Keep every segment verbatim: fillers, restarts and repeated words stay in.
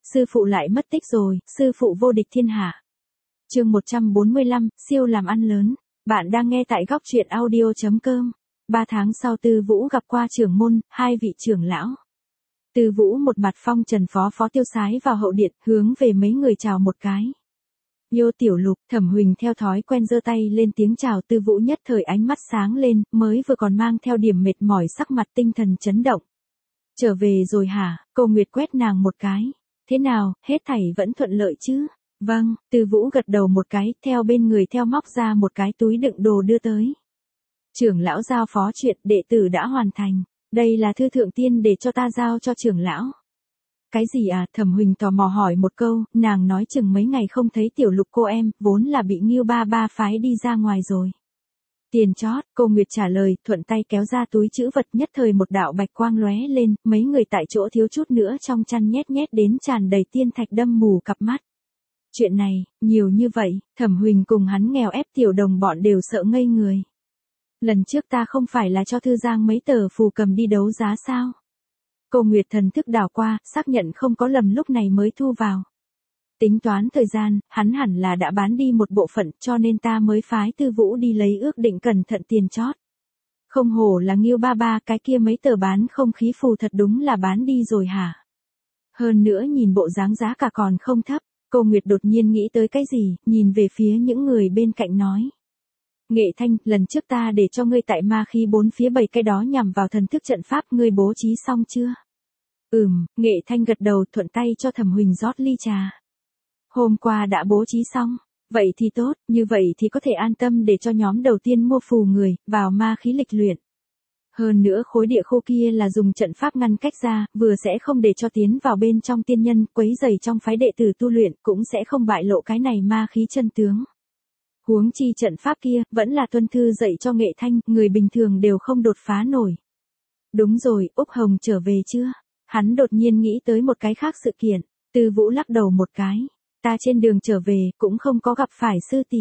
sư phụ lại mất tích rồi, sư phụ vô địch thiên hạ. Chương một trăm bốn mươi lăm, siêu làm ăn lớn. Bạn đang nghe tại góc truyện audio chấm com. Ba tháng sau Tư Vũ gặp qua trưởng môn, hai vị trưởng lão. Tư Vũ một mặt phong trần phó phó tiêu sái vào hậu điện, hướng về mấy người chào một cái. Yêu Tiểu Lục, Thẩm Huỳnh theo thói quen giơ tay lên tiếng chào. Tư Vũ nhất thời ánh mắt sáng lên, mới vừa còn mang theo điểm mệt mỏi sắc mặt tinh thần chấn động. Trở về rồi hả? Cô Nguyệt quét nàng một cái. Thế nào, hết thảy vẫn thuận lợi chứ? Vâng, Tư Vũ gật đầu một cái, theo bên người theo móc ra một cái túi đựng đồ đưa tới. Trưởng lão giao phó chuyện, đệ tử đã hoàn thành. Đây là thư thượng tiên để cho ta giao cho trưởng lão. Cái gì à? Thẩm Huỳnh tò mò hỏi một câu, nàng nói chừng mấy ngày không thấy Tiểu Lục cô em, vốn là bị Ngưu ba ba phái đi ra ngoài rồi. Tiền chót, cô Nguyệt trả lời, thuận tay kéo ra túi trữ vật, nhất thời một đạo bạch quang lóe lên, mấy người tại chỗ thiếu chút nữa trong chăn nhét nhét đến tràn đầy tiên thạch đâm mù cặp mắt. Chuyện này, nhiều như vậy, Thẩm Huỳnh cùng hắn nghèo ép tiểu đồng bọn đều sợ ngây người. Lần trước ta không phải là cho Thư Giang mấy tờ phù cầm đi đấu giá sao? Cô Nguyệt thần thức đảo qua, xác nhận không có lầm lúc này mới thu vào. Tính toán thời gian, hắn hẳn là đã bán đi một bộ phận, cho nên ta mới phái Tư Vũ đi lấy ước định cẩn thận tiền chót. Không hổ là Ngưu ba ba, cái kia mấy tờ bán không khí phù thật đúng là bán đi rồi hả? Hơn nữa nhìn bộ dáng giá cả còn không thấp. Cô Nguyệt đột nhiên nghĩ tới cái gì, nhìn về phía những người bên cạnh nói. Nghệ Thanh, lần trước ta để cho ngươi tại ma khí bốn phía bày cái đó nhằm vào thần thức trận pháp, ngươi bố trí xong chưa? Ừm, Nghệ Thanh gật đầu, thuận tay cho Thẩm Huỳnh rót ly trà. Hôm qua đã bố trí xong, vậy thì tốt, như vậy thì có thể an tâm để cho nhóm đầu tiên mua phù người, vào ma khí lịch luyện. Hơn nữa khối địa khô kia là dùng trận pháp ngăn cách ra, vừa sẽ không để cho tiến vào bên trong tiên nhân, quấy rầy trong phái đệ tử tu luyện, cũng sẽ không bại lộ cái này ma khí chân tướng. Huống chi trận pháp kia, vẫn là tuân thư dạy cho Nghệ Thanh, người bình thường đều không đột phá nổi. Đúng rồi, Úc Hồng trở về chưa? Hắn đột nhiên nghĩ tới một cái khác sự kiện. Tư Vũ lắc đầu một cái. Ta trên đường trở về, cũng không có gặp phải sư tỷ.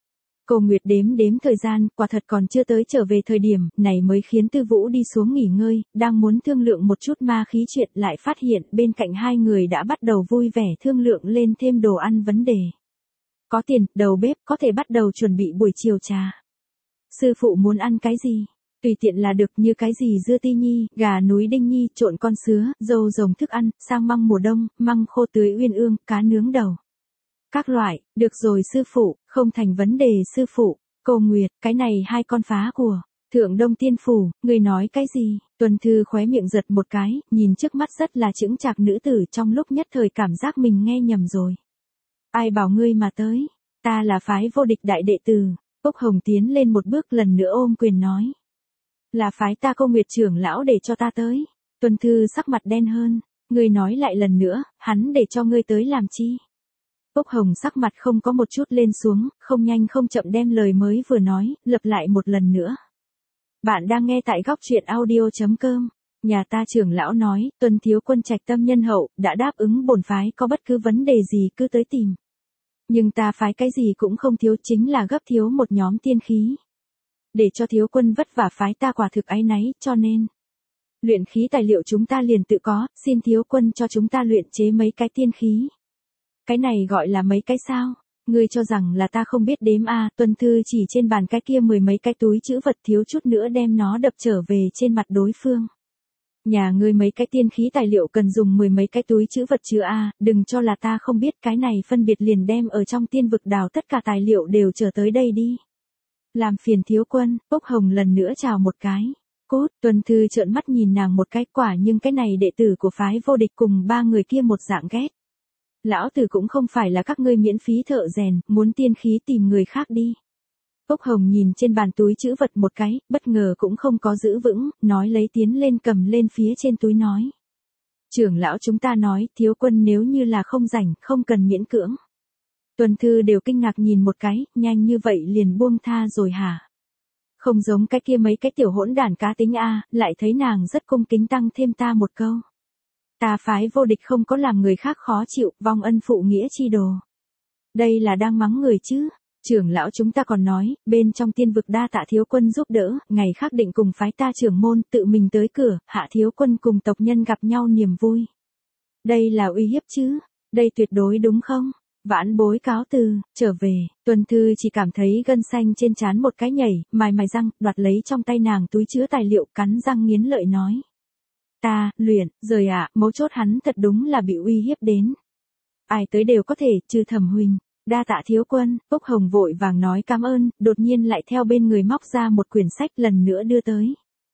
Cô Nguyệt đếm đếm thời gian, quả thật còn chưa tới trở về thời điểm, này mới khiến Tư Vũ đi xuống nghỉ ngơi, đang muốn thương lượng một chút ma khí chuyện, lại phát hiện bên cạnh hai người đã bắt đầu vui vẻ thương lượng lên thêm đồ ăn vấn đề. Có tiền, đầu bếp có thể bắt đầu chuẩn bị buổi chiều trà. Sư phụ muốn ăn cái gì? Tùy tiện là được, như cái gì dưa ti nhi, gà núi đinh nhi, trộn con sứa, dâu rồng thức ăn, sang măng mùa đông, măng khô tưới uyên ương, cá nướng đầu. Các loại, được rồi sư phụ, không thành vấn đề sư phụ. Cô Nguyệt, cái này hai con phá của Thượng Đông Tiên Phủ, người nói cái gì? Tuần Thư khóe miệng giật một cái, nhìn trước mắt rất là chững chạc nữ tử, trong lúc nhất thời cảm giác mình nghe nhầm rồi. Ai bảo ngươi mà tới? Ta là phái vô địch đại đệ tử. Úc Hồng tiến lên một bước, lần nữa ôm quyền nói. Là phái ta Cô Nguyệt trưởng lão để cho ta tới. Tuần Thư sắc mặt đen hơn. Ngươi nói lại lần nữa, hắn để cho ngươi tới làm chi? Úc Hồng sắc mặt không có một chút lên xuống, không nhanh không chậm đem lời mới vừa nói, lặp lại một lần nữa. Bạn đang nghe tại góc truyện audio chấm com. Nhà ta trưởng lão nói, Tuần thiếu quân trạch tâm nhân hậu, đã đáp ứng bổn phái, có bất cứ vấn đề gì cứ tới tìm. Nhưng ta phái cái gì cũng không thiếu, chính là gấp thiếu một nhóm tiên khí. Để cho thiếu quân vất vả phái ta quả thực áy náy, cho nên luyện khí tài liệu chúng ta liền tự có, xin thiếu quân cho chúng ta luyện chế mấy cái tiên khí. Cái này gọi là mấy cái sao? Ngươi cho rằng là ta không biết đếm à? Tuần Thư chỉ trên bàn cái kia mười mấy cái túi trữ vật, thiếu chút nữa đem nó đập trở về trên mặt đối phương. Nhà ngươi mấy cái tiên khí tài liệu cần dùng mười mấy cái túi trữ vật chứ à? Đừng cho là ta không biết, cái này phân biệt liền đem ở trong tiên vực đào tất cả tài liệu đều trở tới đây đi. Làm phiền thiếu quân. Úc Hồng lần nữa chào một cái. Cốt. Tuần Thư trợn mắt nhìn nàng một cái, quả nhưng cái này đệ tử của phái vô địch cùng ba người kia một dạng ghét. Lão tử cũng không phải là các ngươi miễn phí thợ rèn, muốn tiên khí tìm người khác đi. Úc Hồng nhìn trên bàn túi trữ vật một cái, bất ngờ cũng không có giữ vững, nói lấy tiến lên cầm lên phía trên túi nói. Trưởng lão chúng ta nói, thiếu quân nếu như là không rảnh, không cần miễn cưỡng. Tuần Thư đều kinh ngạc nhìn một cái, nhanh như vậy liền buông tha rồi hả? Không giống cái kia mấy cái tiểu hỗn đản cá tính a, lại thấy nàng rất cung kính tăng thêm ta một câu. Ta phái vô địch không có làm người khác khó chịu, vong ân phụ nghĩa chi đồ. Đây là đang mắng người chứ. Trưởng lão chúng ta còn nói, bên trong tiên vực đa tạ thiếu quân giúp đỡ, ngày khác định cùng phái ta trưởng môn tự mình tới cửa, hạ thiếu quân cùng tộc nhân gặp nhau niềm vui. Đây là uy hiếp chứ. Đây tuyệt đối đúng không? Vãn bối cáo từ, trở về, Tuần Thư chỉ cảm thấy gân xanh trên trán một cái nhảy, mài mài răng, đoạt lấy trong tay nàng túi chứa tài liệu, cắn răng nghiến lợi nói. Ta, luyện, rời ạ, mấu chốt hắn thật đúng là bị uy hiếp đến. Ai tới đều có thể, trừ Thẩm Huỳnh. Đa tạ thiếu quân, Úc Hồng vội vàng nói cảm ơn, đột nhiên lại theo bên người móc ra một quyển sách lần nữa đưa tới.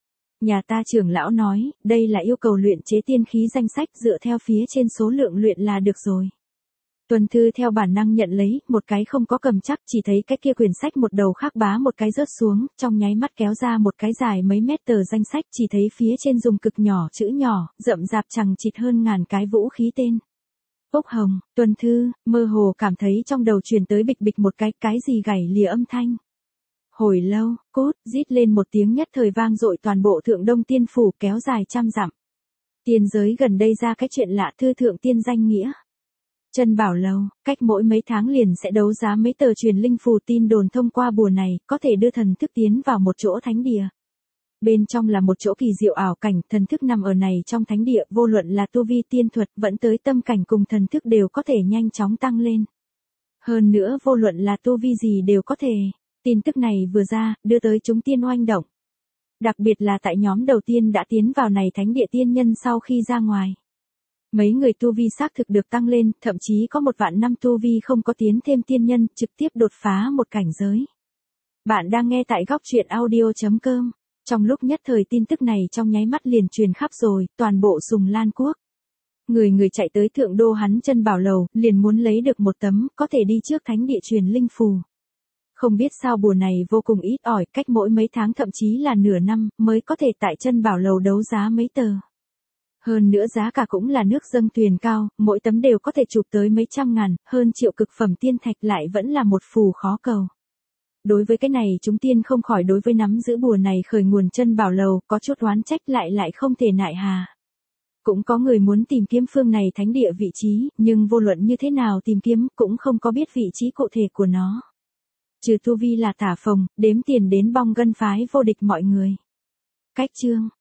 Nhà ta trưởng lão nói, đây là yêu cầu luyện chế tiên khí danh sách, dựa theo phía trên số lượng luyện là được rồi. Tuần Thư theo bản năng nhận lấy, một cái không có cầm chắc, chỉ thấy cái kia quyển sách một đầu khác bá một cái rớt xuống, trong nháy mắt kéo ra một cái dài mấy mét tờ danh sách, chỉ thấy phía trên dùng cực nhỏ chữ nhỏ, rậm rạp chằng chịt hơn ngàn cái vũ khí tên. Úc Hồng, Tuần Thư, mơ hồ cảm thấy trong đầu truyền tới bịch bịch một cái, cái gì gảy lìa âm thanh. Hồi lâu, cốt, rít lên một tiếng nhất thời vang dội toàn bộ Thượng Đông Tiên Phủ, kéo dài trăm dặm. Tiên giới gần đây ra cái chuyện lạ, thư thượng tiên danh nghĩa. Chân Bảo Lầu, cách mỗi mấy tháng liền sẽ đấu giá mấy tờ truyền linh phù, tin đồn thông qua bùa này, có thể đưa thần thức tiến vào một chỗ thánh địa. Bên trong là một chỗ kỳ diệu ảo cảnh, thần thức nằm ở này trong thánh địa, vô luận là tu vi tiên thuật vẫn tới tâm cảnh cùng thần thức đều có thể nhanh chóng tăng lên. Hơn nữa vô luận là tu vi gì đều có thể. Tin tức này vừa ra, đưa tới chúng tiên oanh động. Đặc biệt là tại nhóm đầu tiên đã tiến vào này thánh địa tiên nhân sau khi ra ngoài. Mấy người tu vi xác thực được tăng lên, thậm chí có một vạn năm tu vi không có tiến thêm tiên nhân, trực tiếp đột phá một cảnh giới. Bạn đang nghe tại góc truyện audio chấm com. Trong lúc nhất thời tin tức này trong nháy mắt liền truyền khắp rồi, toàn bộ Sùng Lan Quốc. Người người chạy tới thượng đô hắn Chân Bảo Lầu, liền muốn lấy được một tấm, có thể đi trước thánh địa truyền linh phù. Không biết sao bùa này vô cùng ít ỏi, cách mỗi mấy tháng thậm chí là nửa năm, mới có thể tại Chân Bảo Lầu đấu giá mấy tờ. Hơn nữa giá cả cũng là nước dâng thuyền cao, mỗi tấm đều có thể chụp tới mấy trăm ngàn, hơn triệu cực phẩm tiên thạch lại vẫn là một phù khó cầu. Đối với cái này chúng tiên không khỏi đối với nắm giữ bùa này khởi nguồn Chân Bảo Lầu, có chút oán trách lại lại không thể nại hà. Cũng có người muốn tìm kiếm phương này thánh địa vị trí, nhưng vô luận như thế nào tìm kiếm cũng không có biết vị trí cụ thể của nó. Trừ tu vi là tả phồng, đếm tiền đến bong gân phái vô địch mọi người. Cách chương.